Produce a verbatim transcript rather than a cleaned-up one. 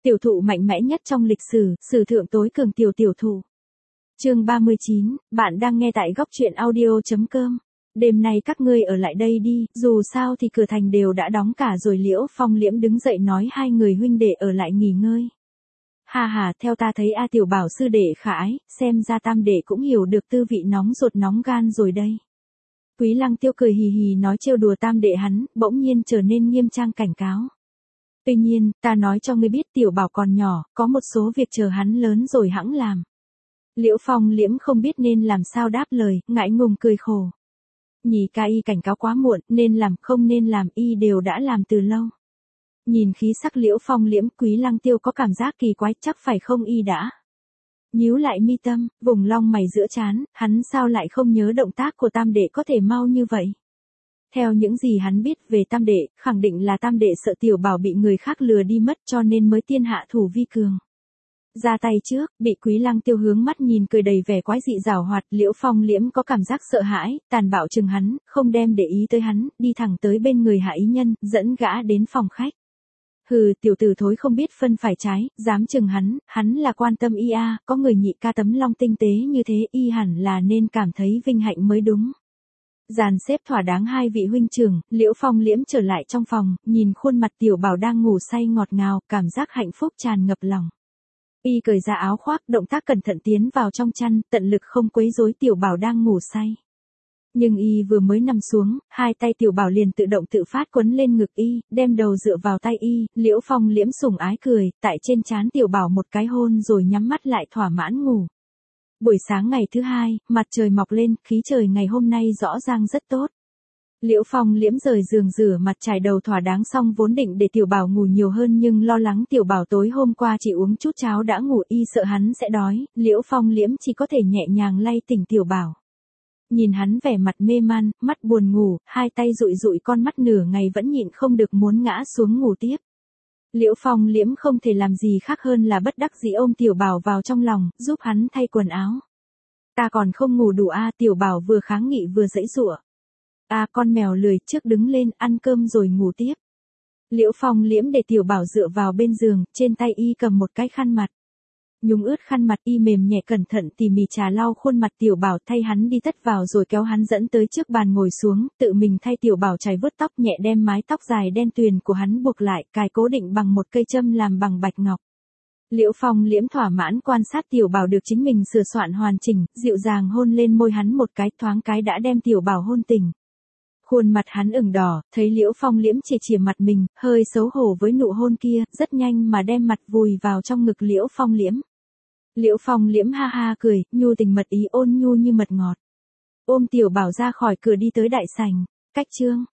Tiểu thụ mạnh mẽ nhất trong lịch sử, sử thượng tối cường tiểu tiểu thụ. Chương ba mươi chín, bạn đang nghe tại góc truyện audio chấm com. Đêm nay các ngươi ở lại đây đi, dù sao thì cửa thành đều đã đóng cả rồi. Liễu Phong Liễm đứng dậy nói hai người huynh đệ ở lại nghỉ ngơi. Ha ha, theo ta thấy A Tiểu Bảo sư đệ khả ái, xem ra tam đệ cũng hiểu được tư vị nóng ruột nóng gan rồi đây. Quý Lăng Tiêu cười hì hì nói trêu đùa tam đệ hắn, bỗng nhiên trở nên nghiêm trang cảnh cáo. Tuy nhiên, ta nói cho ngươi biết Tiểu Bảo còn nhỏ, có một số việc chờ hắn lớn rồi hẵng làm. Liễu Phong Liễm không biết nên làm sao đáp lời, ngại ngùng cười khổ. Nhị ca y cảnh cáo quá muộn, nên làm không nên làm y đều đã làm từ lâu. Nhìn khí sắc Liễu Phong Liễm, Quý Lăng Tiêu có cảm giác kỳ quái, chắc phải không y đã. Nhíu lại mi tâm, vùng lông mày giữa trán, hắn sao lại không nhớ động tác của tam đệ có thể mau như vậy. Theo những gì hắn biết về tam đệ, khẳng định là tam đệ sợ Tiểu Bảo bị người khác lừa đi mất cho nên mới tiên hạ thủ vi cường. Ra tay trước, bị Quý Lăng Tiêu hướng mắt nhìn cười đầy vẻ quái dị giảo hoạt, Liễu Phong Liễm có cảm giác sợ hãi, tàn bạo chừng hắn, không đem để ý tới hắn, đi thẳng tới bên người Hạ Ý Nhân, dẫn gã đến phòng khách. Hừ, tiểu tử thối không biết phân phải trái, dám chừng hắn, hắn là quan tâm y a, có người nhị ca tấm long tinh tế như thế y hẳn là nên cảm thấy vinh hạnh mới đúng. Dàn xếp thỏa đáng hai vị huynh trưởng, Liễu Phong Liễm trở lại trong phòng, nhìn khuôn mặt Tiểu Bảo đang ngủ say ngọt ngào, cảm giác hạnh phúc tràn ngập lòng. Y cởi ra áo khoác, động tác cẩn thận tiến vào trong chăn, tận lực không quấy rối Tiểu Bảo đang ngủ say. Nhưng y vừa mới nằm xuống, hai tay Tiểu Bảo liền tự động tự phát quấn lên ngực y, đem đầu dựa vào tay y, Liễu Phong Liễm sủng ái cười, tại trên trán Tiểu Bảo một cái hôn rồi nhắm mắt lại thỏa mãn ngủ. Buổi sáng ngày thứ hai, mặt trời mọc lên, khí trời ngày hôm nay rõ ràng rất tốt. Liễu Phong Liễm rời giường rửa mặt chải đầu thỏa đáng xong vốn định để Tiểu Bảo ngủ nhiều hơn nhưng lo lắng Tiểu Bảo tối hôm qua chỉ uống chút cháo đã ngủ y sợ hắn sẽ đói, Liễu Phong Liễm chỉ có thể nhẹ nhàng lay tỉnh Tiểu Bảo. Nhìn hắn vẻ mặt mê man, mắt buồn ngủ, hai tay dụi dụi con mắt nửa ngày vẫn nhịn không được muốn ngã xuống ngủ tiếp. Liễu Phong Liễm không thể làm gì khác hơn là bất đắc dĩ ôm Tiểu Bảo vào trong lòng, giúp hắn thay quần áo. Ta còn không ngủ đủ a, Tiểu Bảo vừa kháng nghị vừa giãy giụa. A, con mèo lười, trước đứng lên ăn cơm rồi ngủ tiếp. Liễu Phong Liễm để Tiểu Bảo dựa vào bên giường, trên tay y cầm một cái khăn mặt. Nhúng ướt khăn mặt y mềm nhẹ cẩn thận tỉ mỉ trà lau khuôn mặt Tiểu Bảo, thay hắn đi tất vào rồi kéo hắn dẫn tới trước bàn ngồi xuống, tự mình thay Tiểu Bảo chải vuốt tóc nhẹ, đem mái tóc dài đen tuyền của hắn buộc lại, cài cố định bằng một cây châm làm bằng bạch ngọc. Liễu Phong Liễm thỏa mãn quan sát Tiểu Bảo được chính mình sửa soạn hoàn chỉnh, dịu dàng hôn lên môi hắn một cái, thoáng cái đã đem Tiểu Bảo hôn tỉnh. Khuôn mặt hắn ửng đỏ, thấy Liễu Phong Liễm chìa chìa mặt mình, hơi xấu hổ với nụ hôn kia, rất nhanh mà đem mặt vùi vào trong ngực Liễu Phong Liễm. Liễu Phong Liễm ha ha cười, nhu tình mật ý ôn nhu như mật ngọt. Ôm Tiểu Bảo ra khỏi cửa đi tới đại sảnh. Cách chương